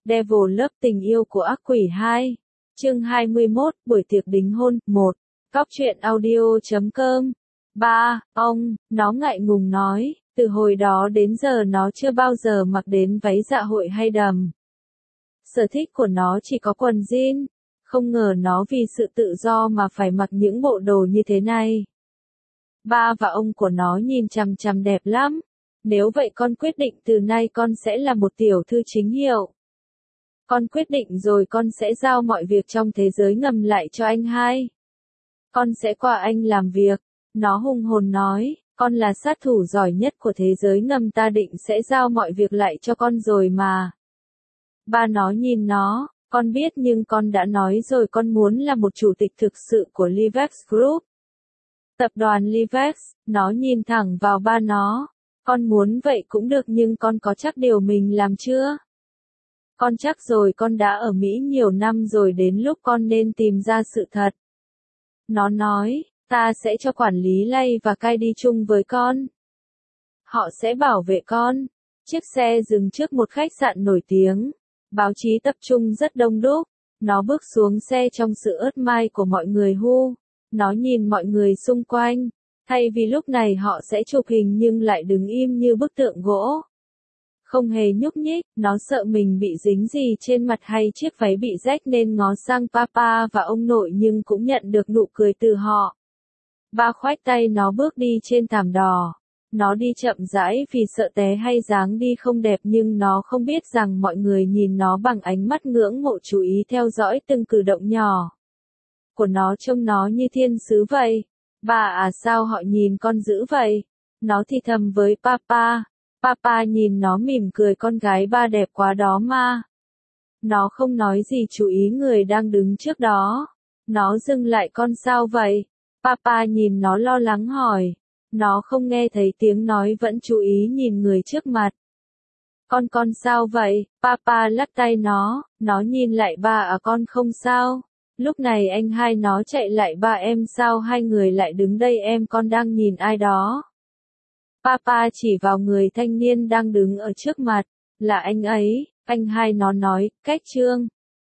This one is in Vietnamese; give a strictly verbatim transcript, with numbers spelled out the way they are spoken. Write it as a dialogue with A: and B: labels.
A: Devil Love tình yêu của ác quỷ hai. Chương hai mươi mốt, buổi tiệc đính hôn, một. Cóc truyện audio chấm com. ba. Ông, nó ngại ngùng nói, từ hồi đó đến giờ nó chưa bao giờ mặc đến váy dạ hội hay đầm. Sở thích của nó chỉ có quần jean. Không ngờ nó vì sự tự do mà phải mặc những bộ đồ như thế này. Ba và ông của nó nhìn chằm chằm đẹp lắm. Nếu vậy con quyết định từ nay con sẽ là một tiểu thư chính hiệu. Con quyết định rồi con sẽ giao mọi việc trong thế giới ngầm lại cho anh hai. Con sẽ qua anh làm việc. Nó hùng hồn nói, con là sát thủ giỏi nhất của thế giới ngầm, ta định sẽ giao mọi việc lại cho con rồi mà. Ba nó nhìn nó, con biết nhưng con đã nói rồi con muốn là một chủ tịch thực sự của Livex Group. Tập đoàn Livex, nó nhìn thẳng vào ba nó. Con muốn vậy cũng được nhưng con có chắc điều mình làm chưa? Con chắc rồi, con đã ở Mỹ nhiều năm rồi, đến lúc con nên tìm ra sự thật. Nó nói, ta sẽ cho quản lý Lay và Kai đi chung với con. Họ sẽ bảo vệ con. Chiếc xe dừng trước một khách sạn nổi tiếng. Báo chí tập trung rất đông đúc. Nó bước xuống xe trong sự ớt mai của mọi người hu. Nó nhìn mọi người xung quanh. Thay vì lúc này họ sẽ chụp hình nhưng lại đứng im như bức tượng gỗ. Không hề nhúc nhích, nó sợ mình bị dính gì trên mặt hay chiếc váy bị rách nên ngó sang papa và ông nội nhưng cũng nhận được nụ cười từ họ. Ba khoách tay nó bước đi trên thảm đỏ. Nó đi chậm rãi vì sợ té hay dáng đi không đẹp nhưng nó không biết rằng mọi người nhìn nó bằng ánh mắt ngưỡng mộ, chú ý theo dõi từng cử động nhỏ của nó, trông nó như thiên sứ vậy. Bà à, sao họ nhìn con dữ vậy? Nó thì thầm với papa. Papa nhìn nó mỉm cười, con gái ba đẹp quá đó mà. Nó không nói gì, chú ý người đang đứng trước đó. Nó dừng lại, con sao vậy? Papa nhìn nó lo lắng hỏi. Nó không nghe thấy tiếng nói, vẫn chú ý nhìn người trước mặt. Con con sao vậy? Papa lắc tay nó. Nó nhìn lại ba, à con không sao. Lúc này anh hai nó chạy lại, ba em sao hai người lại đứng đây, em con đang nhìn ai đó. Papa chỉ vào người thanh niên đang đứng ở trước mặt, là anh ấy. Anh hai nó nói, cách trương.